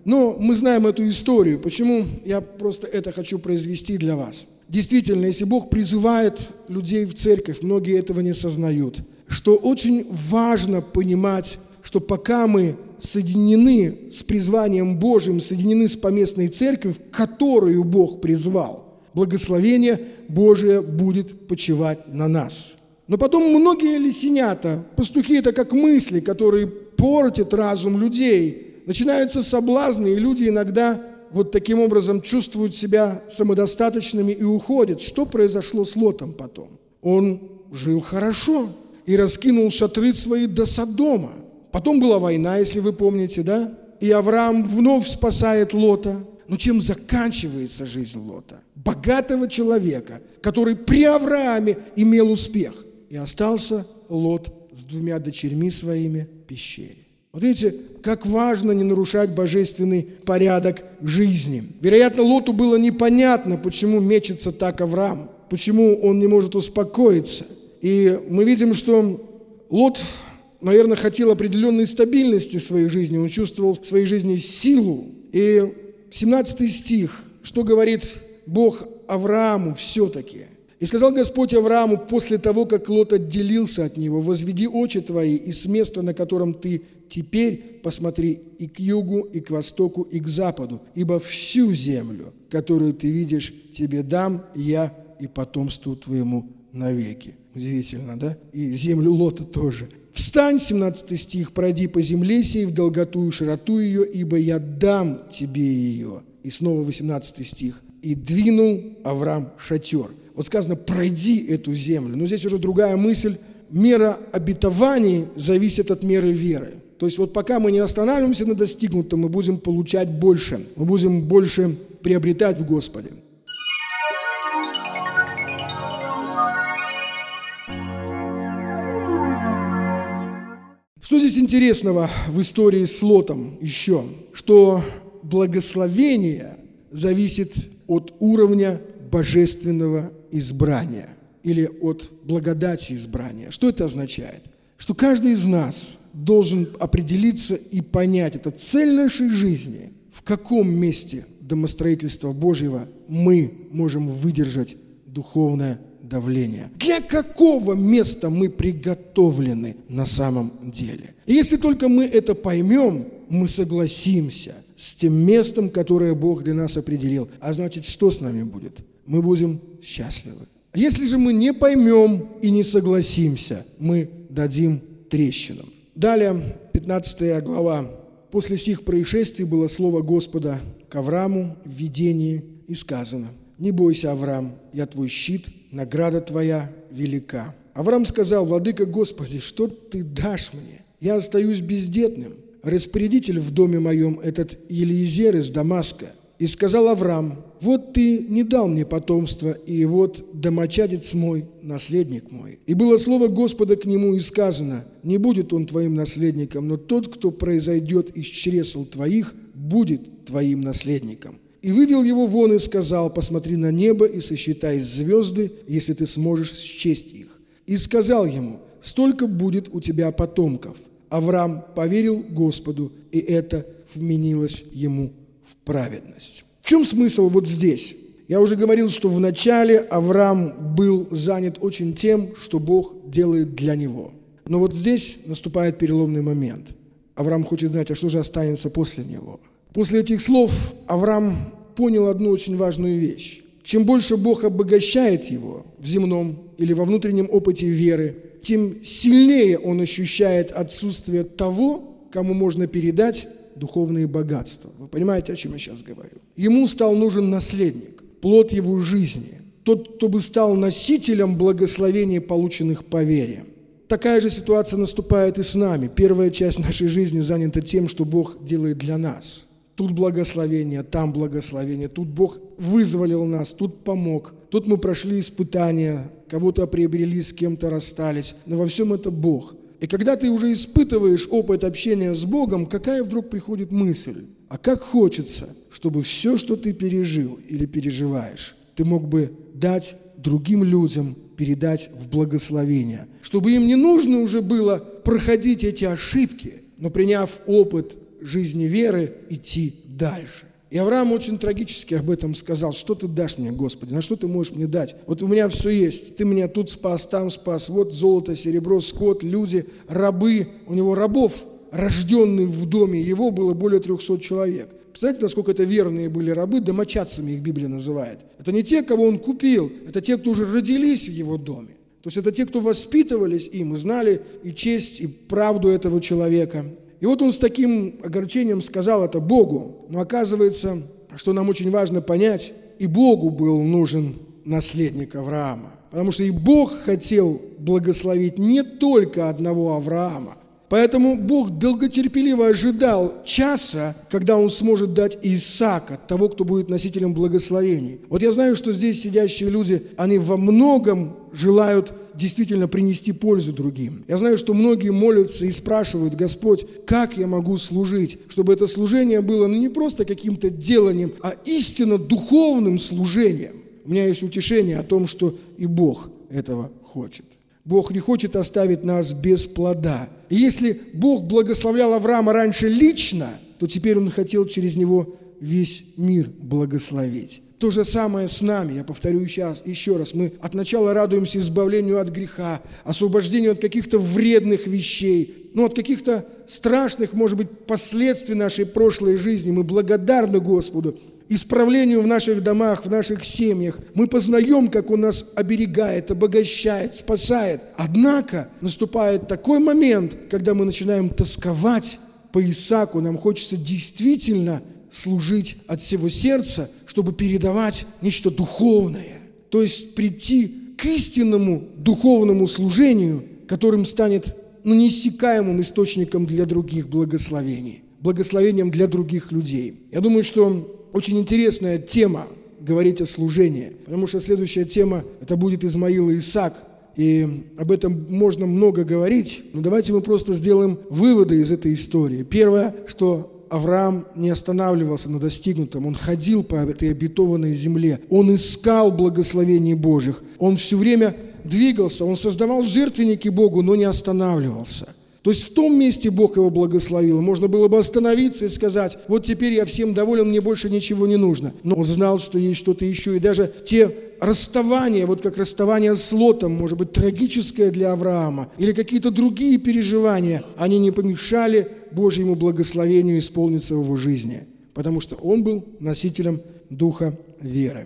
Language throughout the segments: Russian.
Но мы знаем эту историю. Почему я просто это хочу произвести для вас? Действительно, если Бог призывает людей в церковь, многие этого не сознают, что очень важно понимать, что пока мы соединены с призванием Божьим, соединены с поместной церковью, в которую Бог призвал, благословение Божие будет почивать на нас. Но потом многие лисенята, пастухи, это как мысли, которые портят разум людей. Начинаются соблазны, и люди иногда вот таким образом чувствуют себя самодостаточными и уходят. Что произошло с Лотом потом? Он жил хорошо и раскинул шатры свои до Содома. Потом была война, если вы помните, да? И Авраам вновь спасает Лота. Но чем заканчивается жизнь Лота? Богатого человека, который при Аврааме имел успех. И остался Лот с 2 дочерьми своими в пещере. Вот видите, как важно не нарушать божественный порядок жизни. Вероятно, Лоту было непонятно, почему мечется так Авраам, почему он не может успокоиться. И мы видим, что Лот, наверное, хотел определенной стабильности в своей жизни, он чувствовал в своей жизни силу. И 17 стих, что говорит Бог Аврааму все-таки? «И сказал Господь Аврааму после того, как Лот отделился от него: возведи очи твои, и с места, на котором ты теперь, посмотри и к югу, и к востоку, и к западу, ибо всю землю, которую ты видишь, тебе дам я и потомству твоему навеки». Удивительно, да? И землю Лота тоже. «Встань», 17 стих, «пройди по земле сей в долготу и широту ее, ибо я дам тебе ее». И снова 18 стих. «И двинул Авраам шатер». Вот сказано, пройди эту землю. Но здесь уже другая мысль. Мера обетований зависит от меры веры. То есть вот пока мы не останавливаемся на достигнутом, мы будем получать больше. Мы будем больше приобретать в Господе. Что здесь интересного в истории с Лотом еще? Что благословение зависит от уровня божественного избрания или от благодати избрания. Что это означает? Что каждый из нас должен определиться и понять, это цель нашей жизни, в каком месте домостроительства Божьего мы можем выдержать духовное давление. Для какого места мы приготовлены на самом деле? И если только мы это поймем, мы согласимся с тем местом, которое Бог для нас определил. А значит, что с нами будет? Мы будем счастливы. Если же мы не поймем и не согласимся, мы дадим трещинам. Далее, 15 глава. «После сих происшествий было слово Господа к Аврааму в видении, и сказано: не бойся, Авраам, я твой щит, награда твоя велика. Авраам сказал: владыка Господи, что ты дашь мне? Я остаюсь бездетным. Распорядитель в доме моем этот Елиезер из Дамаска. И сказал Авраам: вот ты не дал мне потомства, и вот домочадец мой, наследник мой. И было слово Господа к нему, и сказано: не будет он твоим наследником, но тот, кто произойдет из чресл твоих, будет твоим наследником. И вывел его вон и сказал: посмотри на небо и сосчитай звезды, если ты сможешь счесть их. И сказал ему: столько будет у тебя потомков. Авраам поверил Господу, и это вменилось ему в праведность». В чем смысл вот здесь? Я уже говорил, что вначале Авраам был занят очень тем, что Бог делает для него. Но вот здесь наступает переломный момент. Авраам хочет знать, а что же останется после него? После этих слов Авраам понял одну очень важную вещь. Чем больше Бог обогащает его в земном или во внутреннем опыте веры, тем сильнее он ощущает отсутствие того, кому можно передать духовные богатства. Вы понимаете, о чем я сейчас говорю? Ему стал нужен наследник, плод его жизни, тот, кто бы стал носителем благословений, полученных по вере. Такая же ситуация наступает и с нами. Первая часть нашей жизни занята тем, что Бог делает для нас. Тут благословение, там благословение, тут Бог вызволил нас, тут помог, тут мы прошли испытания, кого-то приобрели, с кем-то расстались, но во всем это Бог. И когда ты уже испытываешь опыт общения с Богом, какая вдруг приходит мысль? А как хочется, чтобы все, что ты пережил или переживаешь, ты мог бы дать другим людям, передать в благословение, чтобы им не нужно уже было проходить эти ошибки, но приняв опыт жизни веры, идти дальше. И Авраам очень трагически об этом сказал. Что ты дашь мне, Господи? На что ты можешь мне дать? Вот у меня все есть. Ты меня тут спас, там спас. Вот золото, серебро, скот, люди, рабы. У него рабов, рожденных в доме его, было более 300 человек. Представляете, насколько это верные были рабы? Домочадцами их Библия называет. Это не те, кого он купил. Это те, кто уже родились в его доме. То есть это те, кто воспитывались им и знали и честь, и правду этого человека. И вот он с таким огорчением сказал это Богу. Но оказывается, что нам очень важно понять, и Богу был нужен наследник Авраама. Потому что и Бог хотел благословить не только одного Авраама. Поэтому Бог долготерпеливо ожидал часа, когда Он сможет дать Исаака, того, кто будет носителем благословений. Вот я знаю, что здесь сидящие люди, они во многом желают действительно принести пользу другим. Я знаю, что многие молятся и спрашивают: Господь, как я могу служить? Чтобы это служение было не просто каким-то деланием, а истинно духовным служением. У меня есть утешение о том, что и Бог этого хочет. Бог не хочет оставить нас без плода. И если Бог благословлял Авраама раньше лично, то теперь Он хотел через него весь мир благословить. То же самое с нами, я повторю еще раз. Мы от начала радуемся избавлению от греха, освобождению от каких-то вредных вещей, от каких-то страшных, может быть, последствий нашей прошлой жизни. Мы благодарны Господу. Исправлению в наших домах, в наших семьях. Мы познаем, как Он нас оберегает, обогащает, спасает. Однако наступает такой момент, когда мы начинаем тосковать по Исааку. Нам хочется действительно служить от всего сердца, чтобы передавать нечто духовное. То есть прийти к истинному духовному служению, которым станет неиссякаемым источником для других благословений, благословением для других людей. Я думаю, что очень интересная тема говорить о служении, потому что следующая тема – это будет Измаил и Исаак, и об этом можно много говорить, но давайте мы просто сделаем выводы из этой истории. Первое, что Авраам не останавливался на достигнутом, он ходил по этой обетованной земле, он искал благословений Божьих, он все время двигался, он создавал жертвенники Богу, но не останавливался. То есть в том месте Бог его благословил. Можно было бы остановиться и сказать: вот теперь я всем доволен, мне больше ничего не нужно. Но он знал, что есть что-то еще. И даже те расставания, вот как расставание с Лотом, может быть, трагическое для Авраама, или какие-то другие переживания, они не помешали Божьему благословению исполниться в его жизни, потому что он был носителем духа веры.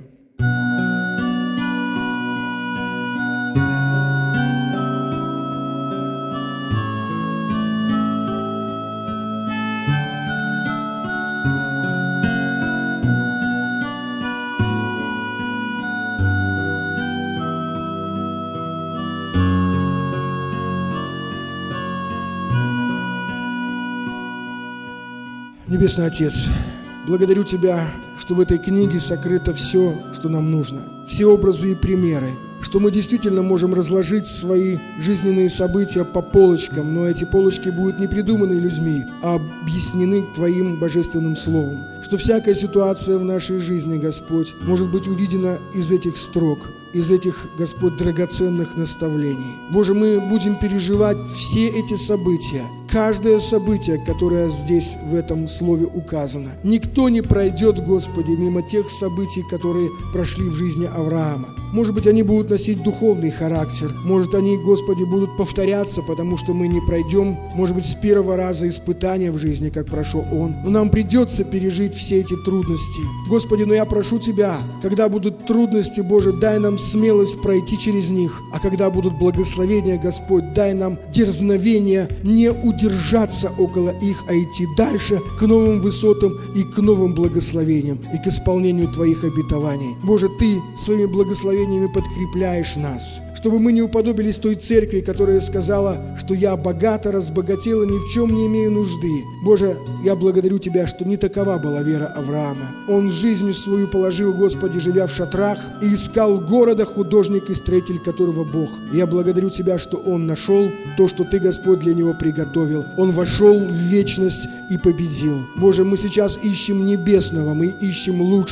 Небесный Отец, благодарю Тебя, что в этой книге сокрыто все, что нам нужно, все образы и примеры, что мы действительно можем разложить свои жизненные события по полочкам, но эти полочки будут не придуманы людьми, а объяснены Твоим божественным словом, что всякая ситуация в нашей жизни, Господь, может быть увидена из этих строк, из этих, Господь, драгоценных наставлений. Боже, мы будем переживать все эти события, каждое событие, которое здесь в этом слове указано. Никто не пройдет, Господи, мимо тех событий, которые прошли в жизни Авраама. Может быть, они будут носить духовный характер, может, они, Господи, будут повторяться, потому что мы не пройдем, может быть, с первого раза испытания в жизни, как прошел он. Но нам придется пережить все эти трудности. Господи, но я прошу Тебя, когда будут трудности, Боже, дай нам смелость пройти через них, а когда будут благословения, Господь, дай нам дерзновение не удержаться около их, а идти дальше к новым высотам и к новым благословениям, и к исполнению Твоих обетований. Боже, Ты своими благословениями подкрепляешь нас, чтобы мы не уподобились той церкви, которая сказала, что я богата, разбогатела, ни в чем не имею нужды. Боже, я благодарю Тебя, что не такова была вера Авраама. Он жизнь свою положил, Господи, живя в шатрах, и искал города художник и строитель, которого Бог. Я благодарю Тебя, что он нашел то, что Ты, Господь, для него приготовил. Он вошел в вечность и победил. Боже, мы сейчас ищем небесного, мы ищем лучшего.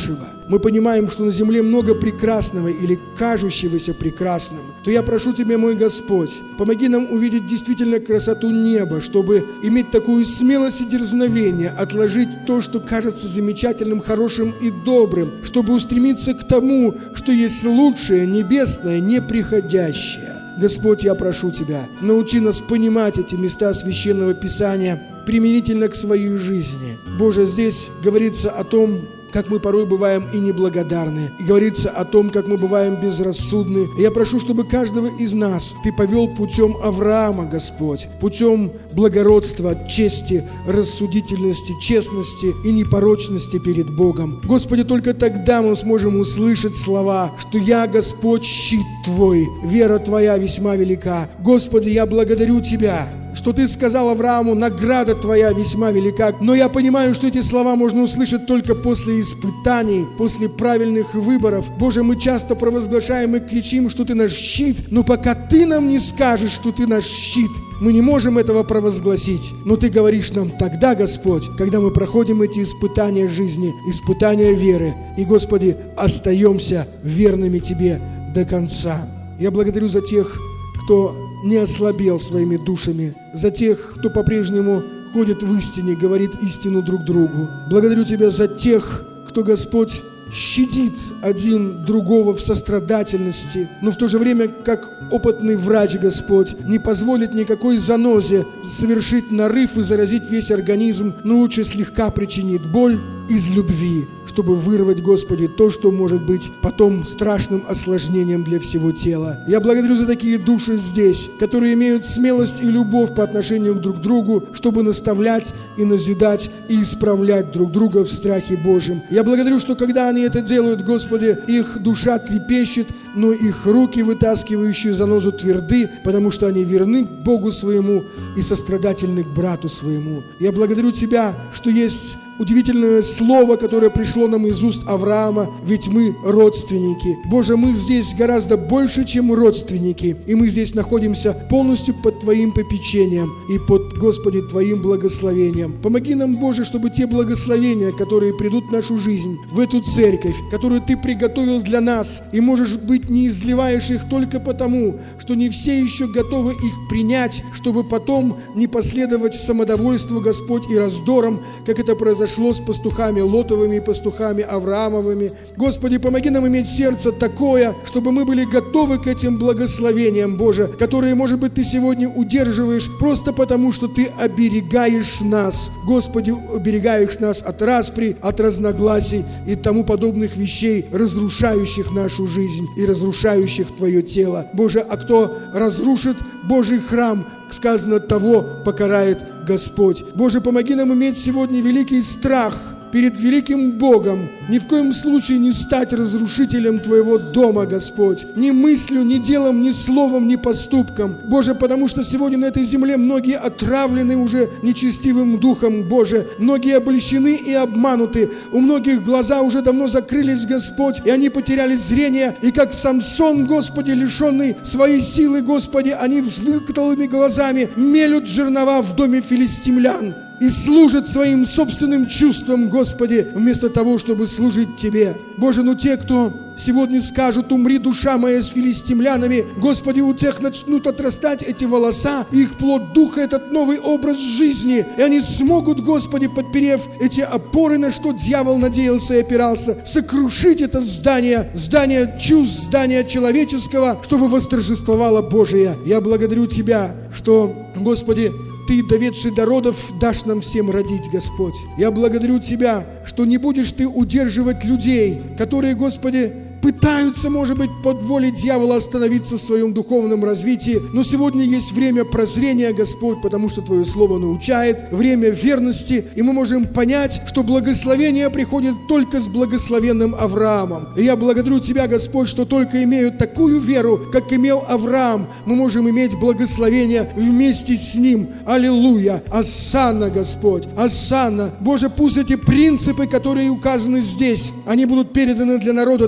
мы понимаем, что на земле много прекрасного или кажущегося прекрасным, то я прошу Тебя, мой Господь, помоги нам увидеть действительно красоту неба, чтобы иметь такую смелость и дерзновение, отложить то, что кажется замечательным, хорошим и добрым, чтобы устремиться к тому, что есть лучшее, небесное, неприходящее. Господь, я прошу Тебя, научи нас понимать эти места Священного Писания применительно к своей жизни. Боже, здесь говорится о том, как мы порой бываем и неблагодарны, и говорится о том, как мы бываем безрассудны. И я прошу, чтобы каждого из нас Ты повел путем Авраама, Господь, путем благородства, чести, рассудительности, честности и непорочности перед Богом. Господи, только тогда мы сможем услышать слова, что «Я, Господь, щит Твой, вера Твоя весьма велика». Господи, я благодарю Тебя, что Ты сказал Аврааму: награда Твоя весьма велика. Но я понимаю, что эти слова можно услышать только после испытаний, после правильных выборов. Боже, мы часто провозглашаем и кричим, что Ты наш щит, но пока Ты нам не скажешь, что Ты наш щит, мы не можем этого провозгласить. Но Ты говоришь нам тогда, Господь, когда мы проходим эти испытания жизни, испытания веры. И, Господи, остаемся верными Тебе до конца. Я благодарю за тех, кто не ослабел своими душами, за тех, кто по-прежнему ходит в истине, говорит истину друг другу. Благодарю Тебя за тех, кто, Господь, щадит один другого в сострадательности, но в то же время, как опытный врач, Господь, не позволит никакой занозе совершить нарыв и заразить весь организм, но лучше слегка причинит боль из любви, чтобы вырвать, Господи, то, что может быть потом страшным осложнением для всего тела. Я благодарю за такие души здесь, которые имеют смелость и любовь по отношению друг к другу, чтобы наставлять и назидать и исправлять друг друга в страхе Божьем. Я благодарю, что когда они это делают, Господи, их душа трепещет, но их руки, вытаскивающие занозу, тверды, потому что они верны Богу своему и сострадательны к брату своему. Я благодарю Тебя, что есть удивительное слово, которое пришло нам из уст Авраама, ведь мы родственники. Боже, мы здесь гораздо больше, чем родственники, и мы здесь находимся полностью под Твоим попечением и под, Господи, Твоим благословением. Помоги нам, Боже, чтобы те благословения, которые придут в нашу жизнь, в эту церковь, которую Ты приготовил для нас, и, может быть, не изливаешь их только потому, что не все еще готовы их принять, чтобы потом не последовать самодовольству, Господь, и раздорам, как это произошло с пастухами Лотовыми и пастухами Авраамовыми. Господи, помоги нам иметь сердце такое, чтобы мы были готовы к этим благословениям, Боже, которые, может быть, Ты сегодня удерживаешь просто потому, что Ты оберегаешь нас. Господи, оберегаешь нас от распри, от разногласий и тому подобных вещей, разрушающих нашу жизнь и разрушающих Твое тело. Боже, а кто разрушит Божий храм, сказано, того покарает Господь. Боже, помоги нам иметь сегодня великий страх перед великим Богом, ни в коем случае не стать разрушителем Твоего дома, Господь, ни мыслью, ни делом, ни словом, ни поступком. Боже, потому что сегодня на этой земле многие отравлены уже нечестивым духом, Боже, многие облещены и обмануты, у многих глаза уже давно закрылись, Господь, и они потеряли зрение, и как Самсон, Господи, лишенный своей силы, Господи, они с выкатанными глазами мелют жернова в доме филистимлян и служат своим собственным чувствам, Господи, вместо того, чтобы служить Тебе. Боже, ну те, кто сегодня скажут: умри, душа моя, с филистимлянами, Господи, у тех начнут отрастать эти волоса, их плод духа, этот новый образ жизни, и они смогут, Господи, подперев эти опоры, на что дьявол надеялся и опирался, сокрушить это здание чувств, здание человеческого, чтобы восторжествовало Божие. Я благодарю Тебя, что, Господи, Ты, доведший до родов, дашь нам всем родить, Господь. Я благодарю Тебя, что не будешь Ты удерживать людей, которые, Господи, пытаются, может быть, под волей дьявола остановиться в своем духовном развитии. Но сегодня есть время прозрения, Господь, потому что Твое Слово научает, время верности, и мы можем понять, что благословение приходит только с благословенным Авраамом. И я благодарю Тебя, Господь, что только имея такую веру, как имел Авраам, мы можем иметь благословение вместе с ним. Аллилуйя! Осанна, Господь! Осанна! Боже, пусть эти принципы, которые указаны здесь, они будут переданы для народа Твоего.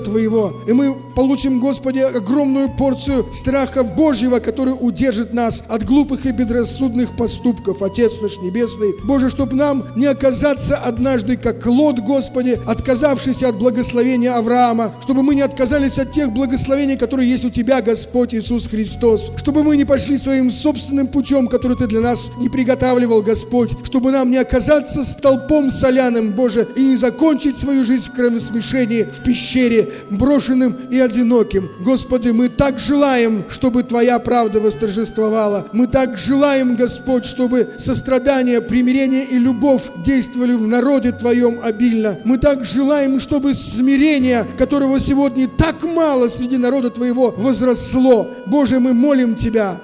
Твоего. И мы получим, Господи, огромную порцию страха Божьего, который удержит нас от глупых и безрассудных поступков, Отец наш Небесный. Боже, чтобы нам не оказаться однажды, как Лот, Господи, отказавшийся от благословения Авраама, чтобы мы не отказались от тех благословений, которые есть у Тебя, Господь Иисус Христос, чтобы мы не пошли своим собственным путем, который Ты для нас не приготавливал, Господь, чтобы нам не оказаться столпом соляным, Боже, и не закончить свою жизнь в кровосмешении, в пещере, брошенным и одиноким. Господи, мы так желаем, чтобы Твоя правда восторжествовала. Мы так желаем, Господь, чтобы сострадание, примирение и любовь действовали в народе Твоем обильно. Мы так желаем, чтобы смирение, которого сегодня так мало среди народа Твоего, возросло. Боже, мы молим Тебя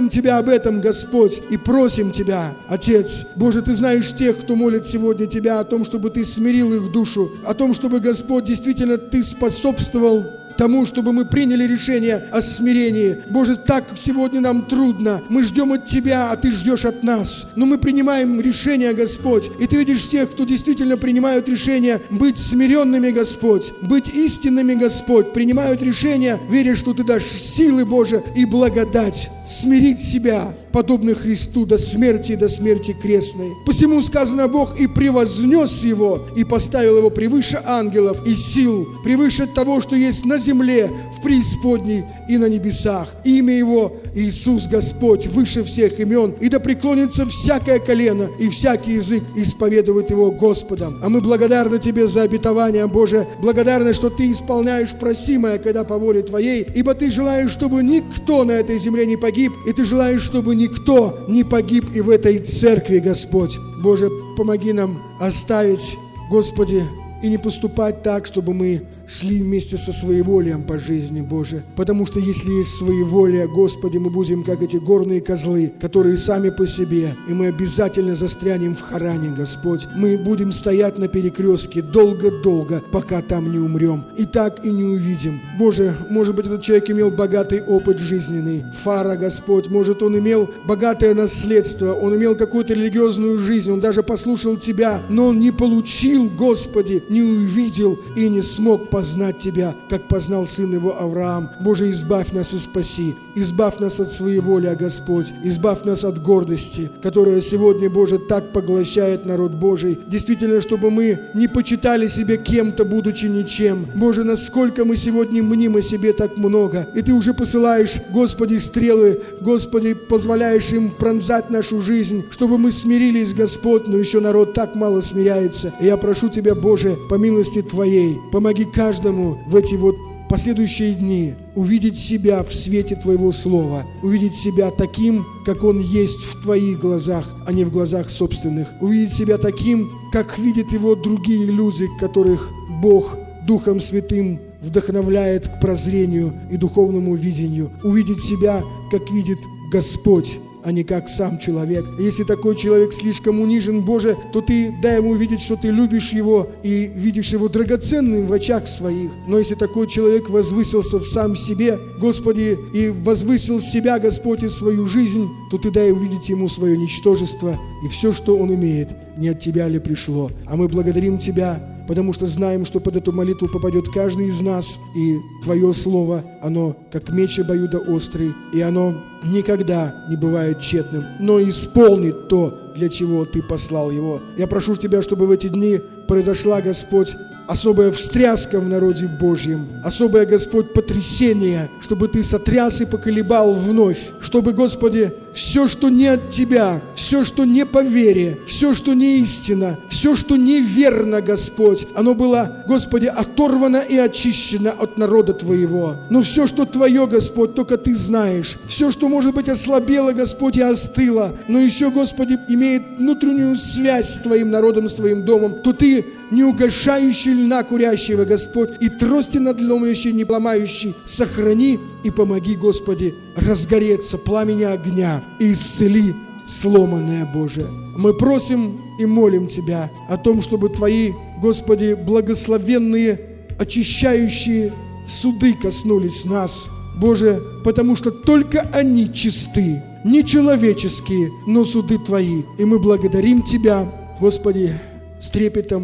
об этом, Господь, и просим Тебя, Отец. Боже, Ты знаешь тех, кто молит сегодня Тебя о том, чтобы Ты смирил их душу, о том, чтобы, Господь, действительно Ты способствовал тому, чтобы мы приняли решение о смирении. Боже, так сегодня нам трудно. Мы ждем от Тебя, а Ты ждешь от нас. Но мы принимаем решение, Господь. И Ты видишь тех, кто действительно принимают решение быть смиренными, Господь, быть истинными, Господь. Принимают решение, веря, что Ты дашь силы, Боже, и благодать смирить себя, подобно Христу, до смерти крестной. Посему сказано, Бог и превознес Его, и поставил Его превыше ангелов и сил, превыше того, что есть на земле, в преисподней и на небесах. Имя Его Иисус Господь выше всех имен, и да преклонится всякое колено и всякий язык исповедует Его Господом. А мы благодарны Тебе за обетование, Боже, благодарны, что Ты исполняешь просимое, когда по воле Твоей, ибо Ты желаешь, чтобы никто на этой земле не погиб, и Ты желаешь, чтобы никто не погиб и в этой церкви, Господь. Боже, помоги нам оставить, Господи, и не поступать так, чтобы мы шли вместе со своеволием по жизни, Боже. Потому что если есть своеволие, Господи, мы будем как эти горные козлы, которые сами по себе, и мы обязательно застрянем в Харане, Господь. Мы будем стоять на перекрестке долго-долго, пока там не умрем. И так и не увидим. Боже, может быть, этот человек имел богатый опыт жизненный. Фара, Господь, может, он имел богатое наследство, он имел какую-то религиозную жизнь, он даже послушал Тебя, но он не получил, Господи, не увидел и не смог познать Тебя, как познал сын его Авраам. Боже, избавь нас и спаси. Избавь нас от своеволия, Господь. Избавь нас от гордости, которая сегодня, Боже, так поглощает народ Божий. Действительно, чтобы мы не почитали себя кем-то, будучи ничем. Боже, насколько мы сегодня мним о себе так много. И Ты уже посылаешь, Господи, стрелы, Господи, позволяешь им пронзать нашу жизнь, чтобы мы смирились, Господь, но еще народ так мало смиряется. И я прошу Тебя, Боже, по милости Твоей, помоги каждому в эти последующие дни увидеть себя в свете Твоего Слова, увидеть себя таким, как он есть в Твоих глазах, а не в глазах собственных, увидеть себя таким, как видят его другие люди, которых Бог Духом Святым вдохновляет к прозрению и духовному видению, увидеть себя, как видит Господь, а не как сам человек. Если такой человек слишком унижен, Боже, то Ты дай ему увидеть, что Ты любишь его и видишь его драгоценным в очах своих. Но если такой человек возвысился в сам себе, Господи, и возвысил себя, Господь, и свою жизнь, то Ты дай увидеть ему свое ничтожество и все, что он имеет, не от Тебя ли пришло. А мы благодарим Тебя, потому что знаем, что под эту молитву попадет каждый из нас, и Твое Слово, оно как меч обоюдоострый, и оно никогда не бывает тщетным, но исполнит то, для чего Ты послал его. Я прошу Тебя, чтобы в эти дни произошла, Господь, особая встряска в народе Божьем, особое, Господь, потрясение, чтобы Ты сотряс и поколебал вновь, чтобы, Господи, все, что не от Тебя, все, что не по вере, все, что не истина, все, что неверно, Господь, оно было, Господи, оторвано и очищено от народа Твоего. Но все, что Твое, Господь, только Ты знаешь. Все, что, может быть, ослабело, Господь, и остыло, но еще, Господи, имеет внутреннюю связь с Твоим народом, с Твоим домом, то Ты, не угашающий льна курящего, Господь, и трости надломлящий, не ломающий, сохрани и помоги, Господи, разгореться пламени огня и исцели сломанное, Боже. Мы просим и молим Тебя о том, чтобы Твои, Господи, благословенные, очищающие суды коснулись нас, Боже, потому что только они чисты, не человеческие, но суды Твои. И мы благодарим Тебя, Господи, с трепетом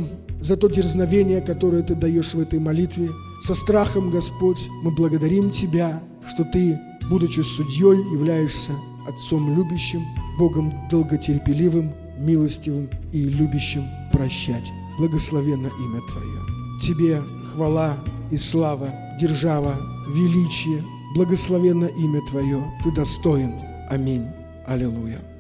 за то дерзновение, которое Ты даешь в этой молитве. Со страхом, Господь, мы благодарим Тебя, что Ты, будучи судьей, являешься Отцом любящим, Богом долготерпеливым, милостивым и любящим прощать. Благословенно имя Твое. Тебе хвала и слава, держава, величие. Благословенно имя Твое. Ты достоин. Аминь. Аллилуйя.